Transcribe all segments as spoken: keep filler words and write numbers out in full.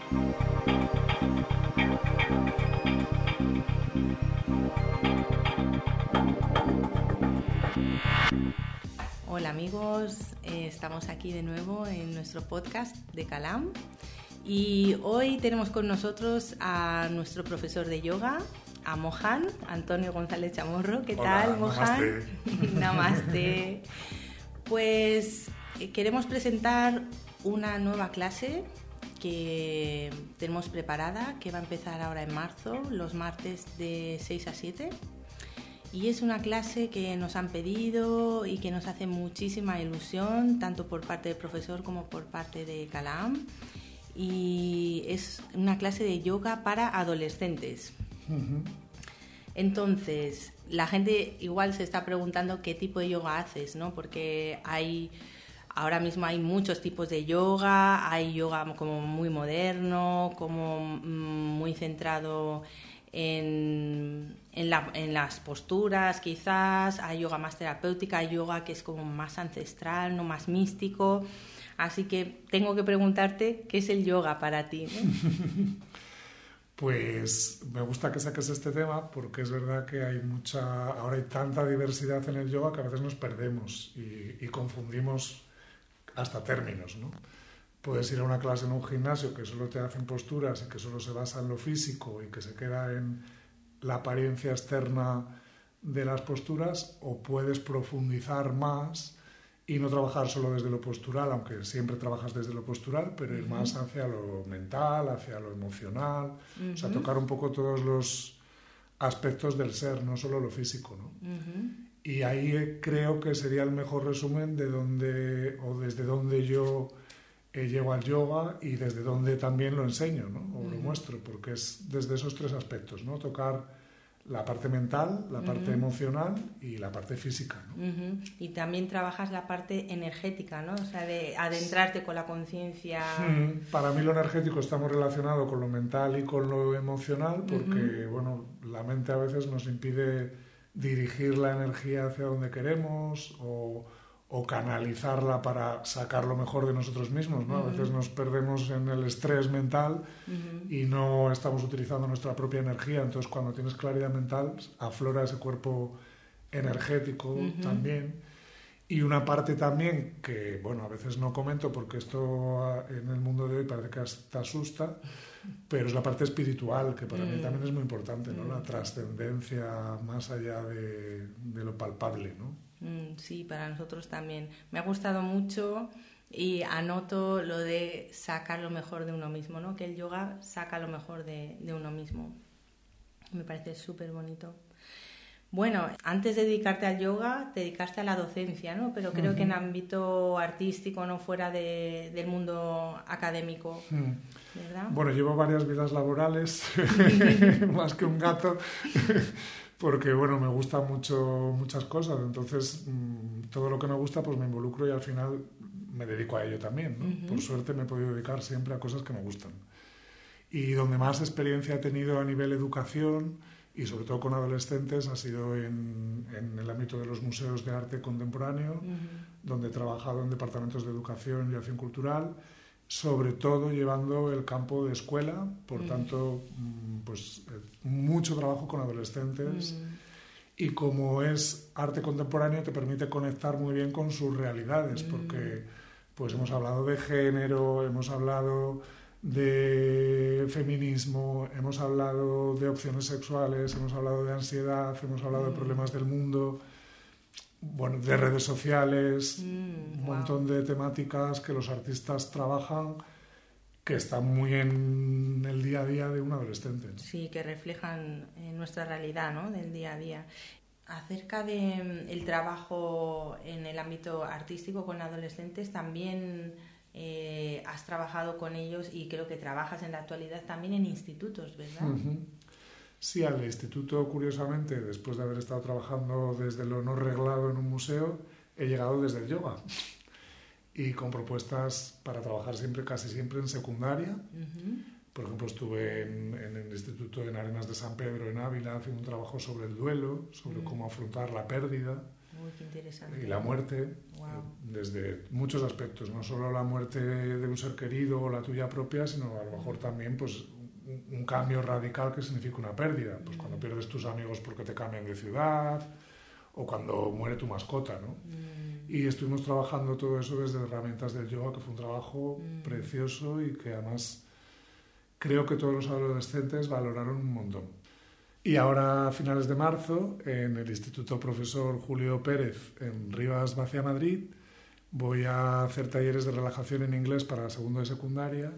Hola amigos, eh, estamos aquí de nuevo en nuestro podcast de Calam y hoy tenemos con nosotros a nuestro profesor de yoga, a Mohan, Antonio González Chamorro. ¿Qué Hola, tal, Mohan? Namaste. Namaste. Pues eh, queremos presentar una nueva clase que tenemos preparada, que va a empezar ahora en marzo, los martes de seis a siete. Y es una clase que nos han pedido y que nos hace muchísima ilusión, tanto por parte del profesor como por parte de Calam. Y es una clase de yoga para adolescentes. Uh-huh. Entonces, la gente igual se está preguntando qué tipo de yoga haces, ¿no? Porque hay, ahora mismo hay muchos tipos de yoga, hay yoga como muy moderno, como muy centrado En, en, la, en las posturas, quizás hay yoga más terapéutica, hay yoga que es como más ancestral, no más místico. Así que tengo que preguntarte qué es el yoga para ti, ¿no? Pues me gusta que saques este tema porque es verdad que hay mucha, ahora hay tanta diversidad en el yoga que a veces nos perdemos y, y confundimos hasta términos, ¿no? Puedes ir a una clase en un gimnasio que solo te hacen posturas y que solo se basa en lo físico y que se queda en la apariencia externa de las posturas, o puedes profundizar más y no trabajar solo desde lo postural, aunque siempre trabajas desde lo postural, pero ir uh-huh. más hacia lo mental, hacia lo emocional, uh-huh. o sea, tocar un poco todos los aspectos del ser, no solo lo físico, ¿no? Uh-huh. Y ahí creo que sería el mejor resumen de dónde o desde dónde yo llego al yoga y desde donde también lo enseño, ¿no? O uh-huh. lo muestro, porque es desde esos tres aspectos, ¿no? Tocar la parte mental, la parte uh-huh. emocional y la parte física, ¿no? Uh-huh. Y también trabajas la parte energética, ¿no? O sea, de adentrarte con la conciencia. Uh-huh. Para mí lo energético está muy relacionado con lo mental y con lo emocional, porque, uh-huh. bueno, la mente a veces nos impide dirigir la energía hacia donde queremos o o canalizarla para sacar lo mejor de nosotros mismos, ¿no? Uh-huh. A veces nos perdemos en el estrés mental uh-huh. y no estamos utilizando nuestra propia energía. Entonces, cuando tienes claridad mental, aflora ese cuerpo energético uh-huh. también. Y una parte también que, bueno, a veces no comento porque esto en el mundo de hoy parece que te asusta, pero es la parte espiritual, que para uh-huh. mí también es muy importante, ¿no? Uh-huh. La trascendencia más allá de, de lo palpable, ¿no? Sí, para nosotros también. Me ha gustado mucho y anoto lo de sacar lo mejor de uno mismo, ¿no? Que el yoga saca lo mejor de, de uno mismo. Me parece súper bonito. Bueno, antes de dedicarte al yoga, te dedicaste a la docencia, ¿no? Pero creo uh-huh. que en ámbito artístico, no fuera de, del mundo académico, ¿verdad? Bueno, llevo varias vidas laborales, más que un gato. Porque, bueno, me gustan mucho muchas cosas, entonces mmm, todo lo que me gusta pues me involucro y al final me dedico a ello también, ¿no? Uh-huh. Por suerte me he podido dedicar siempre a cosas que me gustan. Y donde más experiencia he tenido a nivel educación y sobre todo con adolescentes ha sido en, en el ámbito de los museos de arte contemporáneo, uh-huh. donde he trabajado en departamentos de educación y acción cultural, sobre todo llevando el campo de escuela, por mm. tanto, pues mucho trabajo con adolescentes mm. y como es arte contemporáneo te permite conectar muy bien con sus realidades, mm. porque pues hemos hablado de género, hemos hablado de feminismo, hemos hablado de opciones sexuales, hemos hablado de ansiedad, hemos hablado mm. de problemas del mundo, bueno, de redes sociales, mm, un montón wow. de temáticas que los artistas trabajan que están muy en el día a día de un adolescente, ¿no? Sí, que reflejan nuestra realidad, ¿no? Del día a día. Acerca del trabajo en el ámbito artístico con adolescentes, también eh, has trabajado con ellos y creo que trabajas en la actualidad también en institutos, ¿verdad? Uh-huh. Sí, al instituto, curiosamente, después de haber estado trabajando desde lo no reglado en un museo, he llegado desde el yoga y con propuestas para trabajar siempre, casi siempre en secundaria. Uh-huh. Por ejemplo, estuve en, en el instituto en Arenas de San Pedro, en Ávila, haciendo un trabajo sobre el duelo, sobre uh-huh. cómo afrontar la pérdida. Uy, qué interesante. Y la muerte, Wow. desde muchos aspectos, no solo la muerte de un ser querido o la tuya propia, sino a lo mejor también pues, un, un cambio radical que significa una pérdida. Pues cuando pierdes tus amigos porque te cambian de ciudad o cuando muere tu mascota, ¿no? Mm. Y estuvimos trabajando todo eso desde herramientas del yoga, que fue un trabajo Mm. precioso y que además creo que todos los adolescentes valoraron un montón. Y ahora, a finales de marzo, en el Instituto Profesor Julio Pérez, en Rivas Vacia, Madrid, voy a hacer talleres de relajación en inglés para segundo de secundaria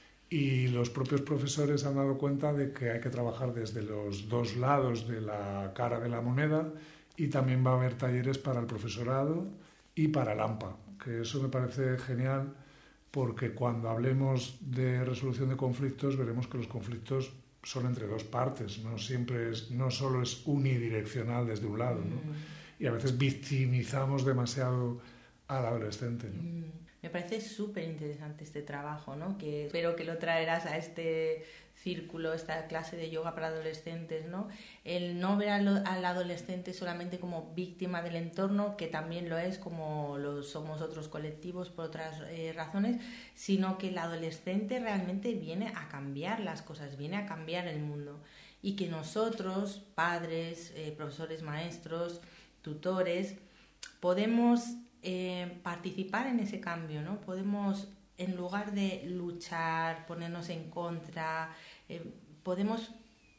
y los propios profesores han dado cuenta de que hay que trabajar desde los dos lados de la cara de la moneda y también va a haber talleres para el profesorado y para el A M P A, que eso me parece genial porque cuando hablemos de resolución de conflictos veremos que los conflictos son entre dos partes, no siempre es, no solo es unidireccional desde un lado, ¿no? Mm. Y a veces victimizamos demasiado al adolescente, ¿no? Mm. Me parece súper interesante este trabajo, ¿no? Que espero que lo traerás a este círculo, esta clase de yoga para adolescentes, ¿no? El no ver al, al adolescente solamente como víctima del entorno, que también lo es, como lo somos otros colectivos por otras eh, razones, sino que el adolescente realmente viene a cambiar las cosas, viene a cambiar el mundo. Y que nosotros, padres, eh, profesores, maestros, tutores, podemos eh, participar en ese cambio, ¿no? Podemos, en lugar de luchar, ponernos en contra, eh, podemos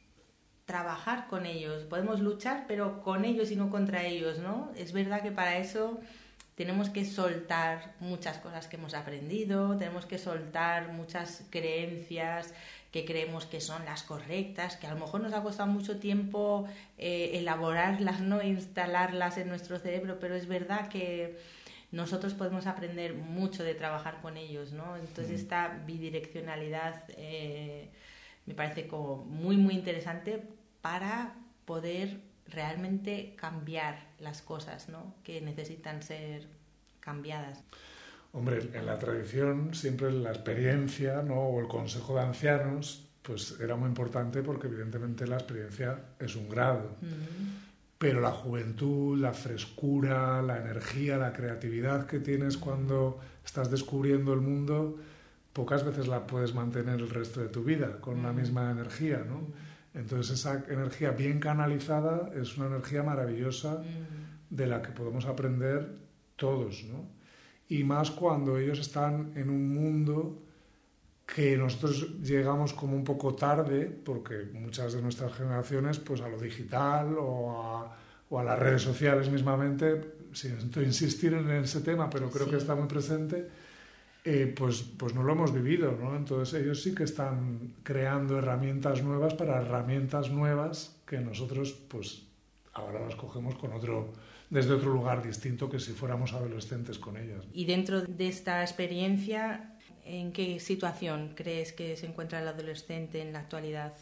trabajar con ellos, podemos luchar pero con ellos y no contra ellos, ¿no? Es verdad que para eso tenemos que soltar muchas cosas que hemos aprendido, tenemos que soltar muchas creencias que creemos que son las correctas, que a lo mejor nos ha costado mucho tiempo eh, elaborarlas, ¿no? Instalarlas en nuestro cerebro, pero es verdad que nosotros podemos aprender mucho de trabajar con ellos, ¿no? Entonces esta bidireccionalidad eh, me parece como muy, muy interesante para poder realmente cambiar las cosas, ¿no? Que necesitan ser cambiadas. Hombre, en la tradición siempre la experiencia, ¿no? O el consejo de ancianos pues era muy importante porque evidentemente la experiencia es un grado. Uh-huh. Pero la juventud, la frescura, la energía, la creatividad que tienes cuando estás descubriendo el mundo, pocas veces la puedes mantener el resto de tu vida con uh-huh. la misma energía, ¿no? Uh-huh. Entonces esa energía bien canalizada es una energía maravillosa uh-huh. de la que podemos aprender todos, ¿no? Y más cuando ellos están en un mundo que nosotros llegamos como un poco tarde, porque muchas de nuestras generaciones, pues a lo digital o a, o a las redes sociales mismamente, siento insistir en ese tema, pero creo sí. que está muy presente, eh, pues, pues no lo hemos vivido, ¿no? Entonces ellos sí que están creando herramientas nuevas para herramientas nuevas que nosotros, pues ahora las cogemos con otro... desde otro lugar distinto que si fuéramos adolescentes con ellas. Y dentro de esta experiencia, ¿en qué situación crees que se encuentra el adolescente en la actualidad?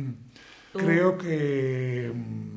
Creo que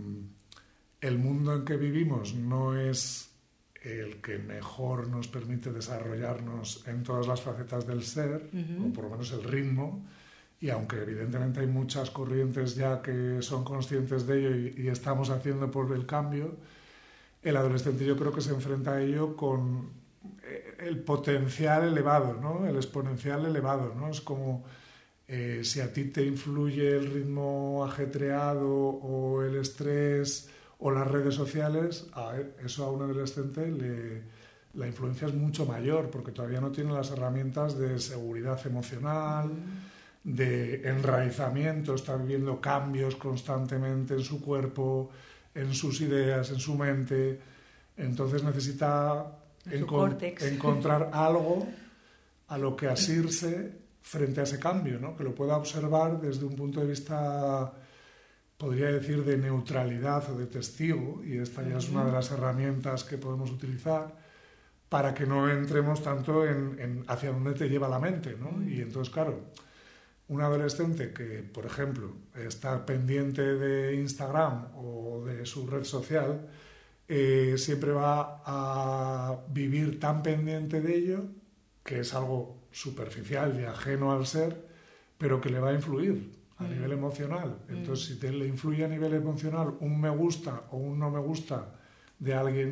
el mundo en que vivimos no es el que mejor nos permite desarrollarnos en todas las facetas del ser, uh-huh. o por lo menos el ritmo, y aunque evidentemente hay muchas corrientes ya que son conscientes de ello y, y estamos haciendo por el cambio, el adolescente yo creo que se enfrenta a ello con el potencial elevado, ¿no? El exponencial elevado, ¿no? Es como eh, si a ti te influye el ritmo ajetreado o el estrés o las redes sociales, a eso a un adolescente le, la influencia es mucho mayor porque todavía no tiene las herramientas de seguridad emocional, de enraizamiento, está viviendo cambios constantemente en su cuerpo, en sus ideas, en su mente. Entonces necesita encon- encontrar algo a lo que asirse frente a ese cambio, ¿no? Que lo pueda observar desde un punto de vista, podría decir, de neutralidad o de testigo, y esta ya es una de las herramientas que podemos utilizar para que no entremos tanto en, en hacia dónde te lleva la mente, ¿no? Y entonces, claro, un adolescente que, por ejemplo, está pendiente de Instagram o de su red social, eh, siempre va a vivir tan pendiente de ello, que es algo superficial y ajeno al ser, pero que le va a influir a mm. nivel emocional. Entonces, mm. si te le influye a nivel emocional un me gusta o un no me gusta de alguien,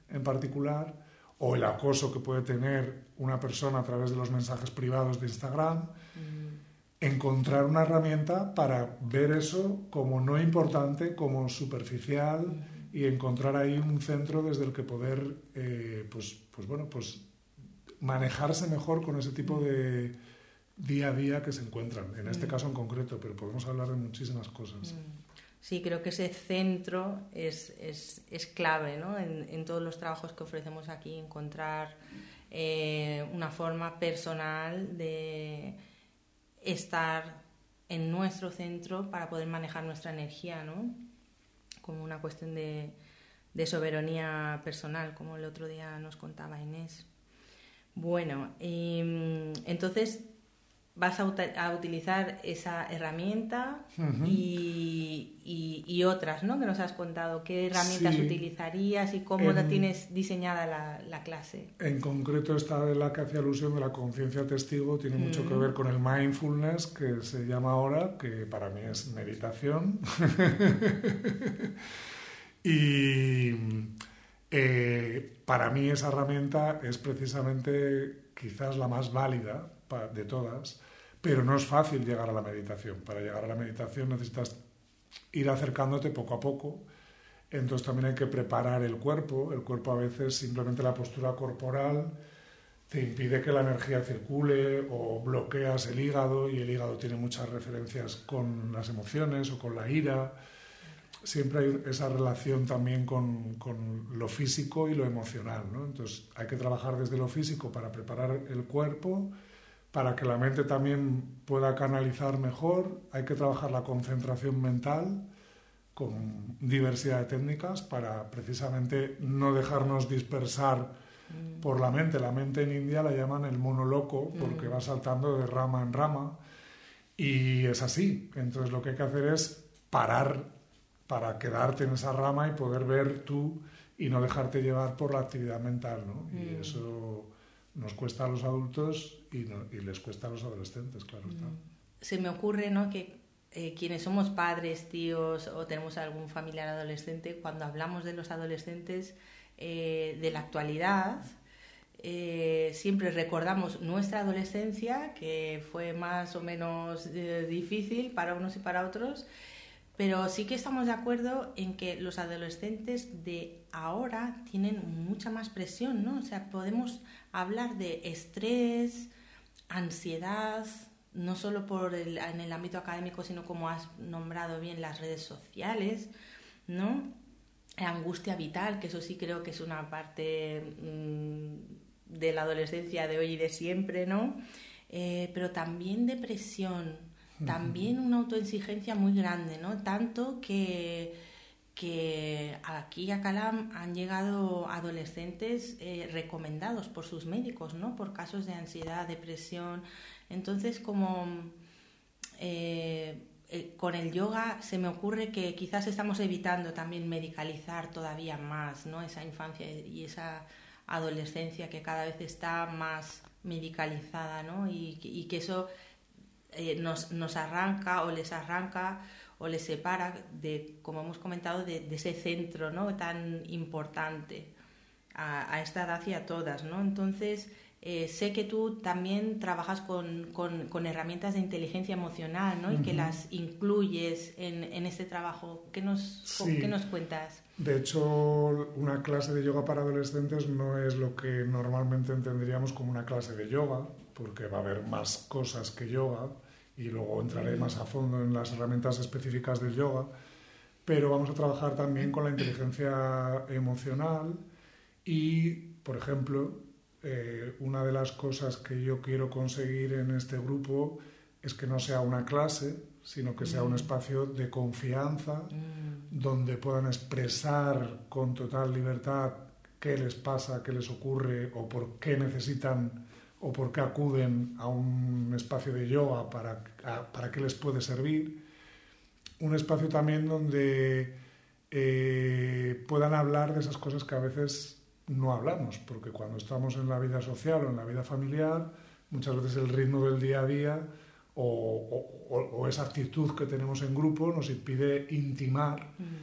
en particular, o el acoso que puede tener una persona a través de los mensajes privados de Instagram, mm. encontrar una herramienta para ver eso como no importante, como superficial, mm. y encontrar ahí un centro desde el que poder eh, pues, pues, bueno, pues manejarse mejor con ese tipo de día a día que se encuentran, en este mm. caso en concreto, pero podemos hablar de muchísimas cosas. Mm. Sí, creo que ese centro es, es, es clave, ¿no? En, en todos los trabajos que ofrecemos aquí, encontrar eh, una forma personal de estar en nuestro centro para poder manejar nuestra energía, ¿no? Como una cuestión de, de soberanía personal, como el otro día nos contaba Inés. Bueno, eh, entonces vas a, ut- a utilizar esa herramienta uh-huh. y, y, y otras, ¿no? Que nos has contado. ¿Qué herramientas sí. utilizarías y cómo en, la tienes diseñada la, la clase? En concreto, esta de la que hacía alusión de la conciencia testigo tiene uh-huh. mucho que ver con el mindfulness, que se llama ahora, que para mí es meditación. y eh, para mí esa herramienta es precisamente quizás la más válida de todas, pero no es fácil llegar a la meditación. Para llegar a la meditación necesitas ir acercándote poco a poco, entonces también hay que preparar el cuerpo. El cuerpo a veces, simplemente la postura corporal te impide que la energía circule o bloqueas el hígado, y el hígado tiene muchas referencias con las emociones o con la ira. Siempre hay esa relación también con, con lo físico y lo emocional, ¿no? Entonces hay que trabajar desde lo físico para preparar el cuerpo, para que la mente también pueda canalizar mejor. Hay que trabajar la concentración mental con diversidad de técnicas para precisamente no dejarnos dispersar mm. por la mente. La mente en India la llaman el mono loco porque mm. va saltando de rama en rama, y es así. Entonces lo que hay que hacer es parar para quedarte en esa rama y poder ver tú y no dejarte llevar por la actividad mental, ¿no? Mm. Y eso nos cuesta a los adultos y, no, y les cuesta a los adolescentes, claro está. Se me ocurre, ¿no?, que eh, quienes somos padres, tíos o tenemos algún familiar adolescente, cuando hablamos de los adolescentes eh, de la actualidad, eh, siempre recordamos nuestra adolescencia, que fue más o menos eh, difícil para unos y para otros, pero sí que estamos de acuerdo en que los adolescentes de ahora tienen mucha más presión, ¿no? O sea, podemos hablar de estrés, ansiedad, no solo por el, en el ámbito académico, sino como has nombrado bien las redes sociales, ¿no? Angustia vital, que eso sí creo que es una parte mmm, de la adolescencia de hoy y de siempre, ¿no? Eh, pero también depresión. También una autoexigencia muy grande, ¿no? Tanto que, que aquí a Calam han llegado adolescentes eh, recomendados por sus médicos, ¿no? Por casos de ansiedad, depresión. Entonces, como eh, eh, con el yoga se me ocurre que quizás estamos evitando también medicalizar todavía más, ¿no? Esa infancia y esa adolescencia que cada vez está más medicalizada, ¿no? Y, y que eso Eh, nos, nos arranca o les arranca o les separa de, como hemos comentado, de, de ese centro, ¿no?, tan importante a, a esta edad y a todas, ¿no? Entonces eh, sé que tú también trabajas con, con, con herramientas de inteligencia emocional, ¿no? Uh-huh. Y que las incluyes en, en este trabajo. ¿Qué nos, sí. ¿Qué nos cuentas? De hecho, una clase de yoga para adolescentes no es lo que normalmente entenderíamos como una clase de yoga, porque va a haber más cosas que yoga, y luego entraré más a fondo en las herramientas específicas del yoga, pero vamos a trabajar también con la inteligencia emocional y, por ejemplo, eh, una de las cosas que yo quiero conseguir en este grupo es que no sea una clase, sino que sea un espacio de confianza donde puedan expresar con total libertad qué les pasa, qué les ocurre o por qué necesitan o por qué acuden a un espacio de yoga, para, a, para qué les puede servir. Un espacio también donde eh, puedan hablar de esas cosas que a veces no hablamos, porque cuando estamos en la vida social o en la vida familiar, muchas veces el ritmo del día a día o, o, o esa actitud que tenemos en grupo nos impide intimar mm.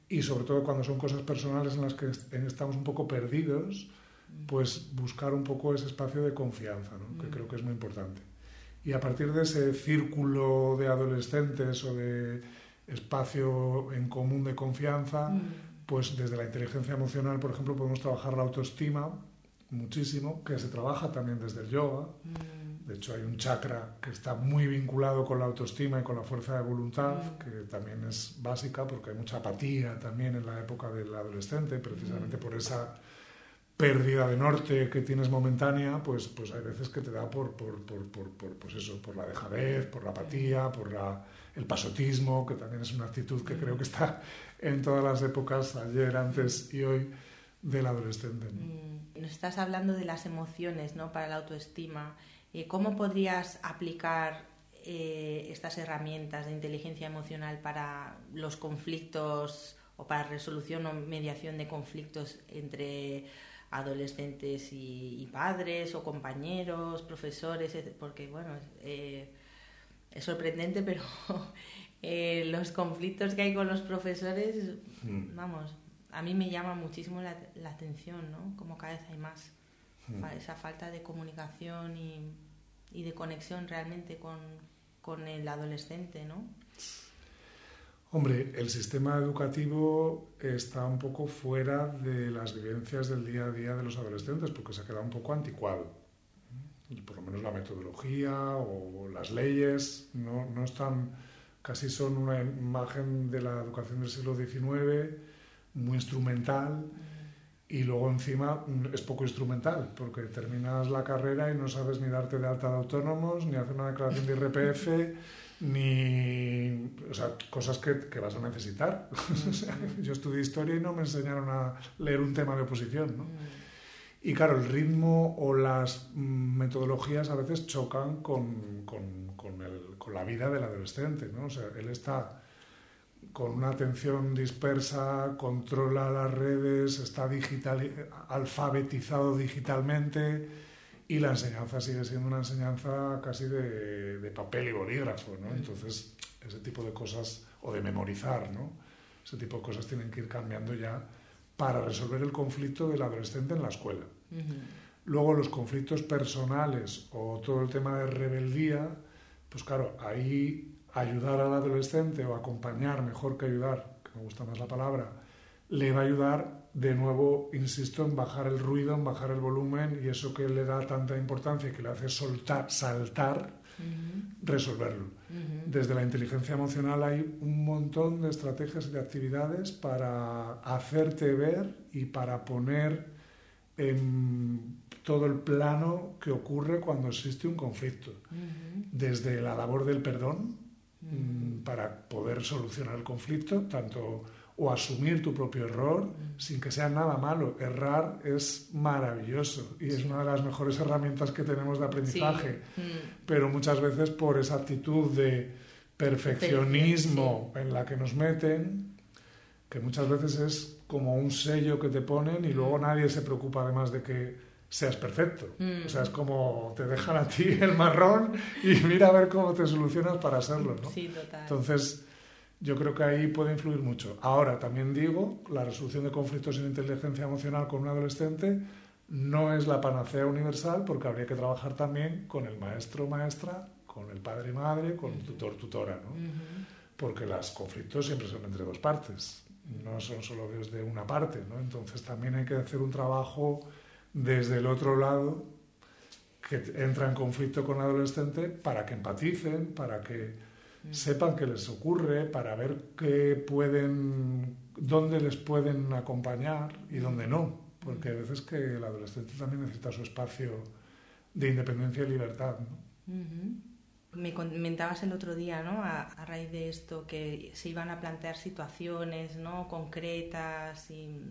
y sobre todo cuando son cosas personales en las que estamos un poco perdidos, pues buscar un poco ese espacio de confianza, ¿no? Que creo que es muy importante. Y a partir de ese círculo de adolescentes o de espacio en común de confianza, mm. pues desde la inteligencia emocional, por ejemplo, podemos trabajar la autoestima muchísimo, que se trabaja también desde el yoga. Mm. De hecho, hay un chakra que está muy vinculado con la autoestima y con la fuerza de voluntad, mm. que también es básica porque hay mucha apatía también en la época del adolescente, precisamente mm. por esa pérdida de norte que tienes momentánea, pues, pues hay veces que te da por, por, por, por, por, pues eso, por la dejadez, por la apatía, por la, el pasotismo, que también es una actitud que creo que está en todas las épocas, ayer, antes y hoy, del adolescente, ¿no? Nos estás hablando de las emociones, ¿no?, para la autoestima. ¿Cómo podrías aplicar eh, estas herramientas de inteligencia emocional para los conflictos o para resolución o mediación de conflictos entre adolescentes y, y padres o compañeros, profesores? Porque, bueno, eh, es sorprendente, pero eh, los conflictos que hay con los profesores, mm. vamos, a mí me llama muchísimo la, la atención, ¿no? Como cada vez hay más. Mm. Esa falta de comunicación y, y de conexión realmente con, con el adolescente, ¿no? Hombre, el sistema educativo está un poco fuera de las vivencias del día a día de los adolescentes porque se ha quedado un poco anticuado. Y por lo menos la metodología o las leyes no, no están, casi son una imagen de la educación del siglo diecinueve, muy instrumental, y luego encima es poco instrumental porque terminas la carrera y no sabes ni darte de alta de autónomos, ni hacer una declaración de I R P F, ni, o sea, cosas que, que vas a necesitar. O sea, yo estudié historia y no me enseñaron a leer un tema de oposición, ¿no? Y claro, el ritmo o las metodologías a veces chocan con, con, con, el, con la vida del adolescente, ¿no? O sea, él está con una atención dispersa, controla las redes, está digital, alfabetizado digitalmente, y la enseñanza sigue siendo una enseñanza casi de, de papel y bolígrafo, ¿no? Entonces, ese tipo de cosas, o de memorizar, ¿no? Ese tipo de cosas tienen que ir cambiando ya para resolver el conflicto del adolescente en la escuela. Uh-huh. Luego, los conflictos personales o todo el tema de rebeldía, pues claro, ahí ayudar al adolescente o acompañar, mejor que ayudar, que me gusta más la palabra, le va a ayudar, de nuevo, insisto, en bajar el ruido, en bajar el volumen, y eso que le da tanta importancia y que le hace soltar, saltar, uh-huh. resolverlo. Uh-huh. Desde la inteligencia emocional hay un montón de estrategias y de actividades para hacerte ver y para poner en todo el plano que ocurre cuando existe un conflicto. Uh-huh. Desde la labor del perdón, uh-huh. para poder solucionar el conflicto, tanto o asumir tu propio error, uh-huh. sin que sea nada malo. Errar es maravilloso y es una de las mejores herramientas que tenemos de aprendizaje, sí. uh-huh. pero muchas veces por esa actitud de perfeccionismo sí. en la que nos meten, que muchas veces es como un sello que te ponen y luego nadie se preocupa además de que seas perfecto. Mm. O sea, es como te dejan a ti el marrón y mira a ver cómo te solucionas para hacerlo, ¿no? Sí, total. Entonces, yo creo que ahí puede influir mucho. Ahora, también digo, la resolución de conflictos en inteligencia emocional con un adolescente no es la panacea universal porque habría que trabajar también con el maestro o maestra, con el padre y madre, con el tutor tutora, ¿no? Uh-huh. Porque los conflictos siempre son entre dos partes, no son solo desde una parte, ¿no? Entonces también hay que hacer un trabajo desde el otro lado que entra en conflicto con el adolescente para que empaticen, para que mm. sepan qué les ocurre, para ver qué pueden, dónde les pueden acompañar y dónde no, porque hay veces que el adolescente también necesita su espacio de independencia y libertad, ¿no? Uh-huh. Me comentabas el otro día, ¿no?, a, a raíz de esto, que se iban a plantear situaciones, ¿no?, concretas y,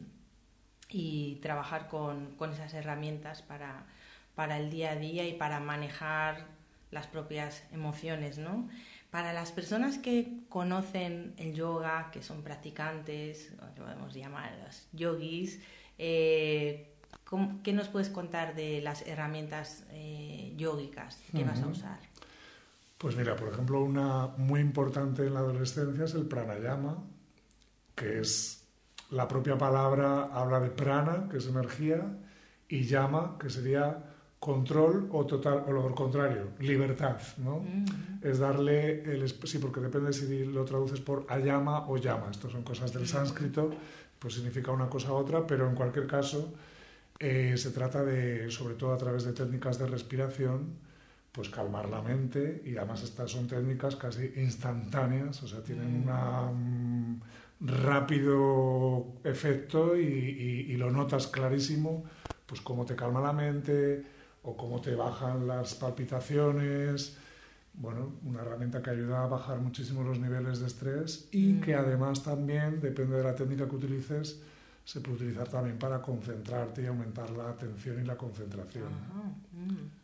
y trabajar con, con esas herramientas para, para el día a día y para manejar las propias emociones, ¿no? Para las personas que conocen el yoga, que son practicantes, o que podemos llamar los yogis, eh, ¿qué nos puedes contar de las herramientas eh, yógicas que uh-huh. vas a usar? Pues mira, por ejemplo, una muy importante en la adolescencia es el pranayama, que es la propia palabra habla de prana, que es energía, y yama, que sería control o total, o lo contrario, libertad, ¿no? Mm-hmm. Es darle el... Sí, porque depende si lo traduces por ayama o llama. Estas son cosas del sánscrito, pues significa una cosa u otra, pero en cualquier caso eh, se trata de, sobre todo a través de técnicas de respiración, pues calmar la mente, y además estas son técnicas casi instantáneas, o sea, tienen una... un rápido efecto y, y, y lo notas clarísimo, pues cómo te calma la mente o cómo te bajan las palpitaciones. Bueno, una herramienta que ayuda a bajar muchísimo los niveles de estrés y mm. que además también, depende de la técnica que utilices, se puede utilizar también para concentrarte y aumentar la atención y la concentración. Uh-huh. Mm.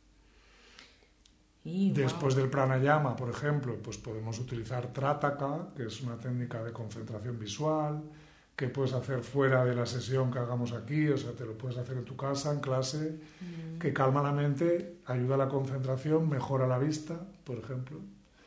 Y, Después wow. del pranayama, por ejemplo, pues podemos utilizar trataka, que es una técnica de concentración visual, que puedes hacer fuera de la sesión que hagamos aquí, o sea, te lo puedes hacer en tu casa, en clase, mm. que calma la mente, ayuda a la concentración, mejora la vista, por ejemplo.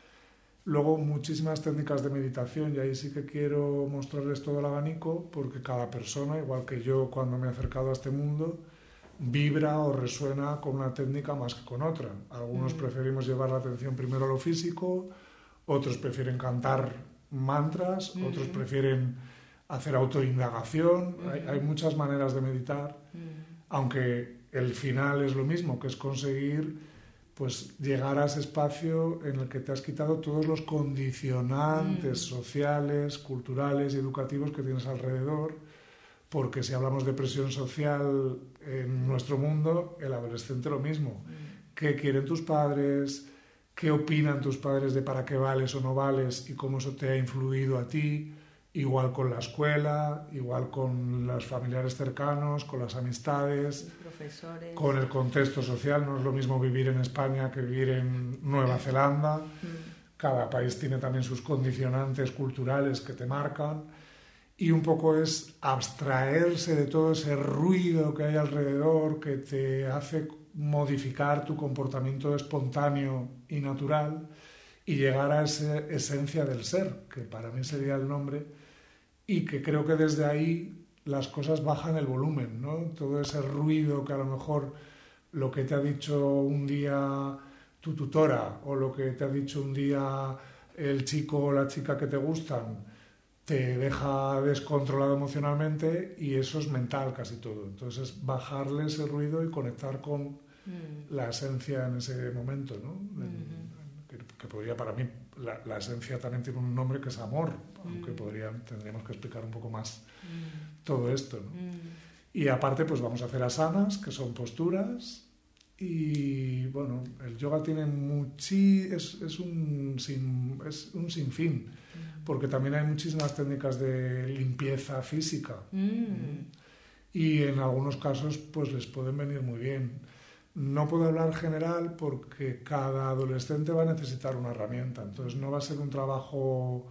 Luego, muchísimas técnicas de meditación, y ahí sí que quiero mostrarles todo el abanico, porque cada persona, igual que yo cuando me he acercado a este mundo, vibra o resuena con una técnica más que con otra. Algunos mm. preferimos llevar la atención primero a lo físico, otros prefieren cantar mantras, mm. otros prefieren hacer autoindagación. Mm. Hay, hay muchas maneras de meditar, mm. aunque el final es lo mismo, que es conseguir pues llegar a ese espacio en el que te has quitado todos los condicionantes mm. sociales, culturales y educativos que tienes alrededor. Porque si hablamos de presión social en nuestro mundo, el adolescente lo mismo. ¿Qué quieren tus padres? ¿Qué opinan tus padres de para qué vales o no vales y cómo eso te ha influido a ti? Igual con la escuela, igual con los familiares cercanos, con las amistades, profesores, con el contexto social. No es lo mismo vivir en España que vivir en Nueva Zelanda. Cada país tiene también sus condicionantes culturales que te marcan. Y un poco es abstraerse de todo ese ruido que hay alrededor que te hace modificar tu comportamiento espontáneo y natural y llegar a esa esencia del ser, que para mí sería el nombre, y que creo que desde ahí las cosas bajan el volumen, ¿no? Todo ese ruido que a lo mejor lo que te ha dicho un día tu tutora o lo que te ha dicho un día el chico o la chica que te gustan, te deja descontrolado emocionalmente y eso es mental casi todo. Entonces, bajarle ese ruido y conectar con mm. la esencia en ese momento, ¿no? Mm-hmm. Que, que podría, para mí, la, la esencia también tiene un nombre que es amor, mm. aunque podría, tendríamos que explicar un poco más mm. todo esto, ¿no? Mm. Y aparte, pues vamos a hacer asanas, que son posturas, y bueno, el yoga tiene muchi, es, es, un, sin, es un sinfín, porque también hay muchísimas técnicas de limpieza física mm. y en algunos casos pues les pueden venir muy bien. No puedo hablar general porque cada adolescente va a necesitar una herramienta, entonces no va a ser un trabajo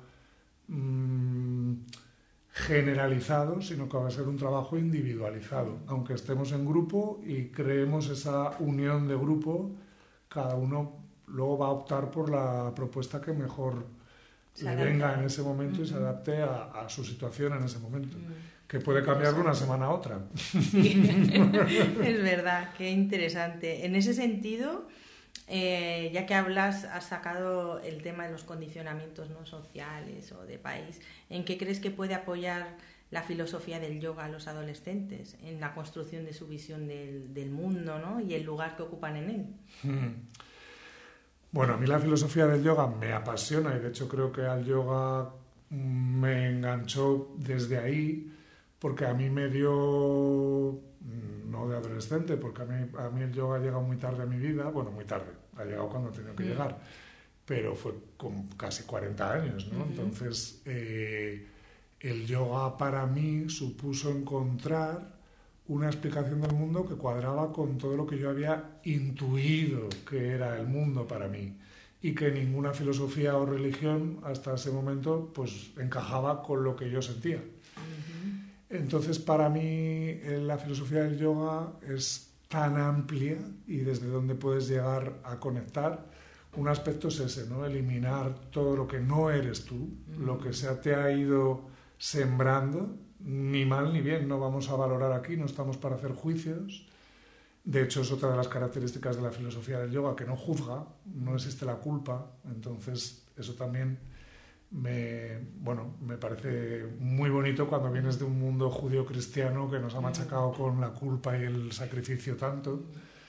mmm, generalizado, sino que va a ser un trabajo individualizado. Aunque estemos en grupo y creemos esa unión de grupo, cada uno luego va a optar por la propuesta que mejor le venga en ese momento mm-hmm. y se adapte a, a su situación en ese momento, mm. que puede cambiar de una semana a otra. Sí. Es verdad, qué interesante. En ese sentido, eh, ya que hablas, has sacado el tema de los condicionamientos no sociales o de país, ¿en qué crees que puede apoyar la filosofía del yoga a los adolescentes en la construcción de su visión del, del mundo, ¿no? Y el lugar que ocupan en él? Mm. Bueno, a mí la filosofía del yoga me apasiona y de hecho creo que al yoga me enganchó desde ahí porque a mí me dio, no de adolescente, porque a mí, a mí el yoga ha llegado muy tarde a mi vida, bueno, muy tarde, ha llegado cuando ha tenido que mm. llegar, pero fue con casi cuarenta años, ¿no? Mm-hmm. Entonces, eh, el yoga para mí supuso encontrar una explicación del mundo que cuadraba con todo lo que yo había intuido que era el mundo para mí y que ninguna filosofía o religión hasta ese momento pues encajaba con lo que yo sentía. Uh-huh. Entonces para mí la filosofía del yoga es tan amplia y desde donde puedes llegar a conectar. Un aspecto es ese, ¿no? Eliminar todo lo que no eres tú, uh-huh. lo que se te ha ido sembrando ni mal ni bien, no vamos a valorar aquí, no estamos para hacer juicios. De hecho, es otra de las características de la filosofía del yoga, que no juzga, no existe la culpa. Entonces, eso también me, bueno, me parece muy bonito cuando vienes de un mundo judío-cristiano que nos ha machacado con la culpa y el sacrificio tanto.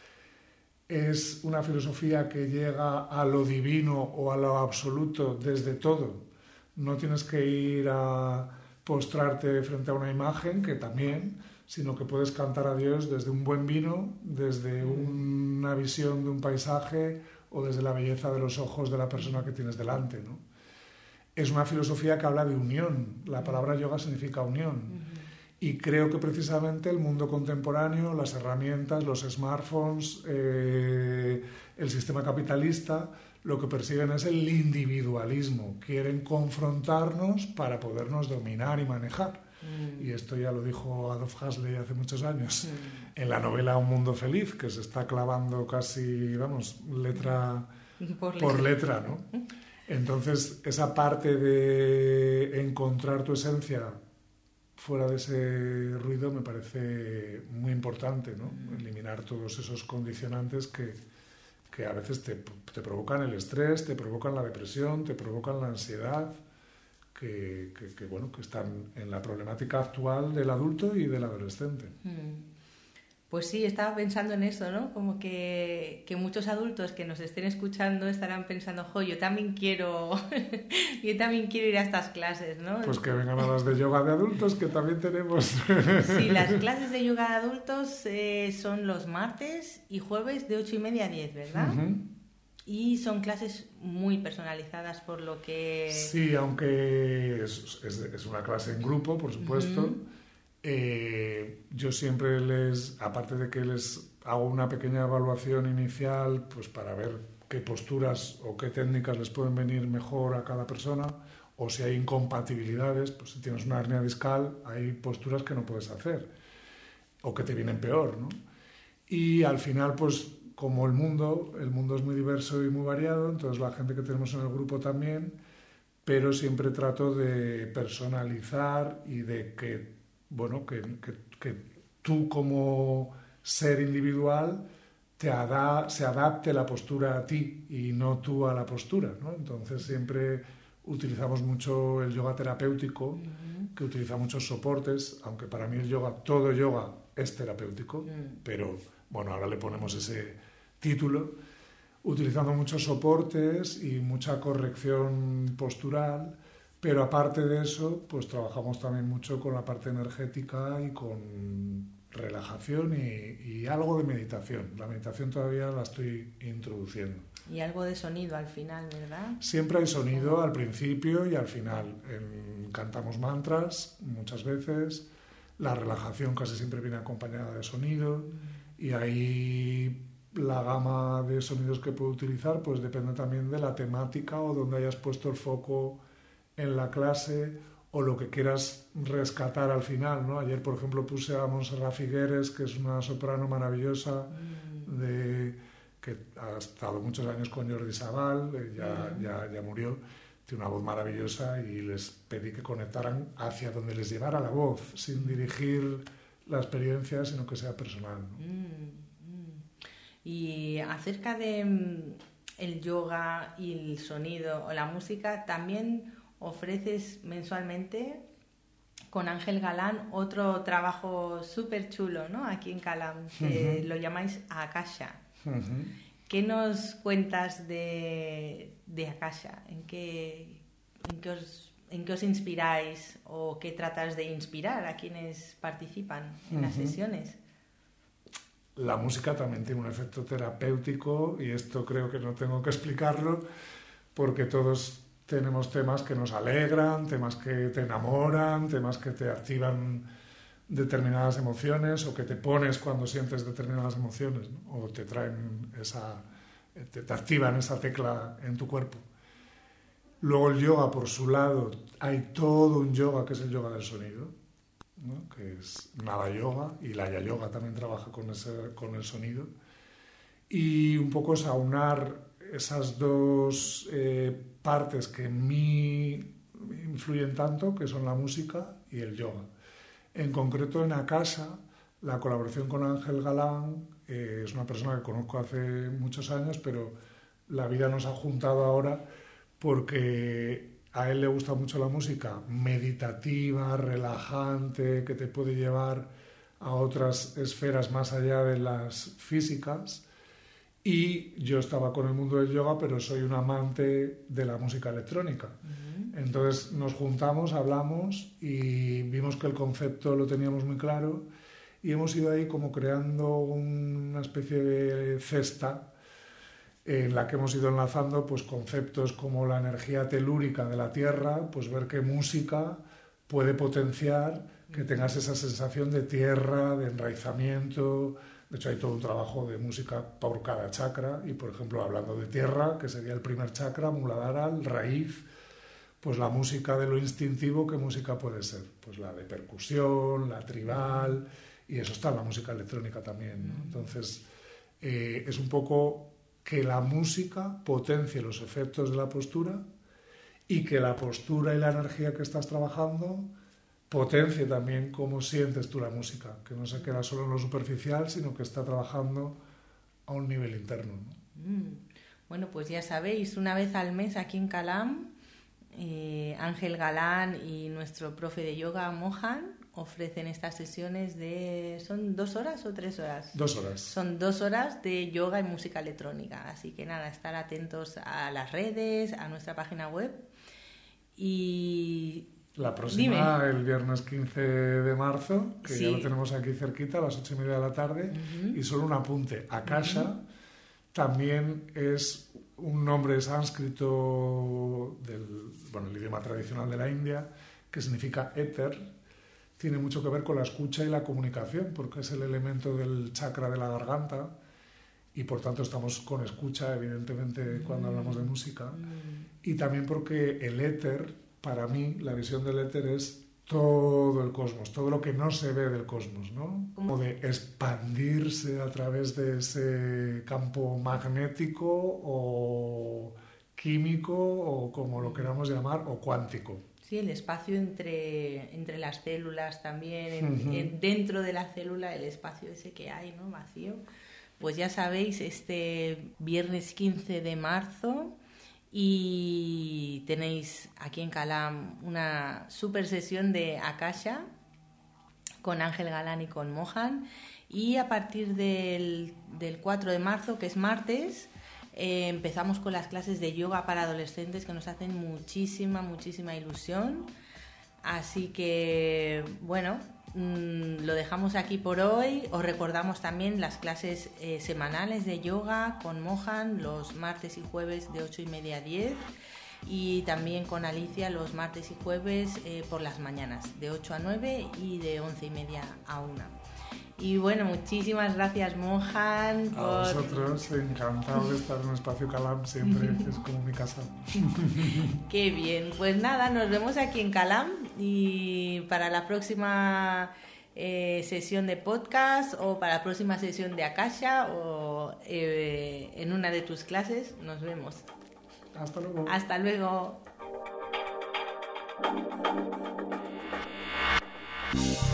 Es una filosofía que llega a lo divino o a lo absoluto desde todo. No tienes que ir a postrarte frente a una imagen, que también, sino que puedes cantar a Dios desde un buen vino, desde una visión de un paisaje o desde la belleza de los ojos de la persona que tienes delante, ¿no? Es una filosofía que habla de unión. La palabra yoga significa unión. Uh-huh. Y creo que precisamente el mundo contemporáneo, las herramientas, los smartphones, eh, el sistema capitalista, lo que persiguen es el individualismo. Quieren confrontarnos para podernos dominar y manejar. Mm. Y esto ya lo dijo Adolf Huxley hace muchos años, mm. en la novela Un mundo feliz, que se está clavando casi, vamos, letra por, por letra, ¿no? Entonces, esa parte de encontrar tu esencia fuera de ese ruido me parece muy importante, ¿no? Mm. Eliminar todos esos condicionantes que, que a veces te, te provocan el estrés, te provocan la depresión, te provocan la ansiedad, que, que, que, bueno, que están en la problemática actual del adulto y del adolescente. Mm. Pues sí, estaba pensando en eso, ¿no? Como que, que muchos adultos que nos estén escuchando estarán pensando, jo, yo también quiero, yo también quiero ir a estas clases, ¿no? Pues que vengan a las de yoga de adultos, que también tenemos. Sí, las clases de yoga de adultos eh, son los martes y jueves de ocho y media a diez, ¿verdad? Uh-huh. Y son clases muy personalizadas, por lo que... Sí, aunque es, es, es una clase en grupo, por supuesto. Uh-huh. Eh, yo siempre les, aparte de que les hago una pequeña evaluación inicial, pues para ver qué posturas o qué técnicas les pueden venir mejor a cada persona, o si hay incompatibilidades, pues si tienes una hernia discal, hay posturas que no puedes hacer, o que te vienen peor, ¿no? Y al final, pues como el mundo, el mundo es muy diverso y muy variado, entonces la gente que tenemos en el grupo también, pero siempre trato de personalizar y de que bueno, que, que, que tú como ser individual te ada, se adapte la postura a ti y no tú a la postura, ¿no? Entonces siempre utilizamos mucho el yoga terapéutico, uh-huh. que utiliza muchos soportes, aunque para mí el yoga, todo yoga es terapéutico, uh-huh. pero bueno, ahora le ponemos ese título, utilizando muchos soportes y mucha corrección postural. Pero aparte de eso, pues trabajamos también mucho con la parte energética y con relajación y, y algo de meditación. La meditación todavía la estoy introduciendo. Y algo de sonido al final, ¿verdad? Siempre hay sonido al principio y al final. En, cantamos mantras muchas veces. La relajación casi siempre viene acompañada de sonido. Mm. Y ahí la gama de sonidos que puedo utilizar pues depende también de la temática o donde hayas puesto el foco en la clase o lo que quieras rescatar al final, ¿no? Ayer, por ejemplo, puse a Montserrat Figueres, que es una soprano maravillosa, mm. de, que ha estado muchos años con Jordi Sabal, ya, mm. ya, ya murió, tiene una voz maravillosa y les pedí que conectaran hacia donde les llevara la voz, sin dirigir la experiencia, sino que sea personal, ¿no? Mm. Mm. Y acerca de mm, el yoga y el sonido o la música, también ofreces mensualmente con Ángel Galán otro trabajo súper chulo, ¿no? Aquí en Calam, que uh-huh. lo llamáis Akasha. Uh-huh. ¿Qué nos cuentas de, de Akasha? ¿En qué, en, qué os, ¿En qué os inspiráis o qué tratas de inspirar a quienes participan en uh-huh. las sesiones? La música también tiene un efecto terapéutico y esto creo que no tengo que explicarlo porque todos tenemos temas que nos alegran, temas que te enamoran, temas que te activan determinadas emociones o que te pones cuando sientes determinadas emociones, ¿no? O te traen esa, te, te activan esa tecla en tu cuerpo. Luego el yoga, por su lado, hay todo un yoga que es el yoga del sonido, ¿no? Que es Nada Yoga, y Laya Yoga también trabaja con, ese, con el sonido. Y un poco es aunar esas dos eh, partes que en mí influyen tanto, que son la música y el yoga. En concreto en Akasha, la colaboración con Ángel Galán, eh, es una persona que conozco hace muchos años, pero la vida nos ha juntado ahora porque a él le gusta mucho la música meditativa, relajante, que te puede llevar a otras esferas más allá de las físicas. Y yo estaba con el mundo del yoga, pero soy un amante de la música electrónica. Uh-huh. Entonces nos juntamos, hablamos y vimos que el concepto lo teníamos muy claro y hemos ido ahí como creando una especie de cesta en la que hemos ido enlazando pues, conceptos como la energía telúrica de la Tierra, pues ver qué música puede potenciar que tengas esa sensación de tierra, de enraizamiento. De hecho, hay todo un trabajo de música por cada chakra y, por ejemplo, hablando de tierra, que sería el primer chakra, Muladhara, raíz, pues la música de lo instintivo, ¿qué música puede ser? Pues la de percusión, la tribal, y eso está en la música electrónica también, ¿no? Entonces, eh, es un poco que la música potencie los efectos de la postura y que la postura y la energía que estás trabajando potencie también cómo sientes tú la música, que no se queda solo en lo superficial, sino que está trabajando a un nivel interno, ¿no? Mm. Bueno, pues ya sabéis, una vez al mes aquí en Calam, eh, Ángel Galán y nuestro profe de yoga, Mohan, ofrecen estas sesiones de... ¿Son dos horas o tres horas? Dos horas. Son dos horas de yoga y música electrónica. Así que nada, estar atentos a las redes, a nuestra página web. Y... La próxima, Dime. El viernes quince de marzo, que sí. ya lo tenemos aquí cerquita, a las ocho y media de la tarde. Uh-huh. Y solo un apunte. Akasha uh-huh. también es un nombre sánscrito del bueno, el idioma tradicional de la India, que significa éter. Tiene mucho que ver con la escucha y la comunicación, porque es el elemento del chakra de la garganta y por tanto estamos con escucha, evidentemente, cuando hablamos de música. Y también porque el éter, para mí, la visión del éter es todo el cosmos, todo lo que no se ve del cosmos, ¿no? Como de expandirse a través de ese campo magnético o químico o como lo queramos llamar, o cuántico. Sí, el espacio entre, entre las células también, en, uh-huh. en, dentro de la célula, el espacio ese que hay, ¿no? Vacío. Pues ya sabéis, este viernes quince de marzo y tenéis aquí en Calam una super sesión de Akasha con Ángel Galán y con Mohan. Y a partir del, del cuatro de marzo, que es martes, Eh, empezamos con las clases de yoga para adolescentes que nos hacen muchísima, muchísima ilusión. Así que, bueno, mmm, lo dejamos aquí por hoy. Os recordamos también las clases eh, semanales de yoga con Mohan los martes y jueves de ocho y media a diez. Y también con Alicia los martes y jueves eh, por las mañanas de ocho a nueve y de once y media a una. Y bueno, muchísimas gracias, Mohan. Por... A vosotros, encantado de estar en Espacio Calam, siempre es como mi casa. Qué bien, pues nada, nos vemos aquí en Calam y para la próxima eh, sesión de podcast o para la próxima sesión de Akasha o eh, en una de tus clases, nos vemos. Hasta luego. Hasta luego.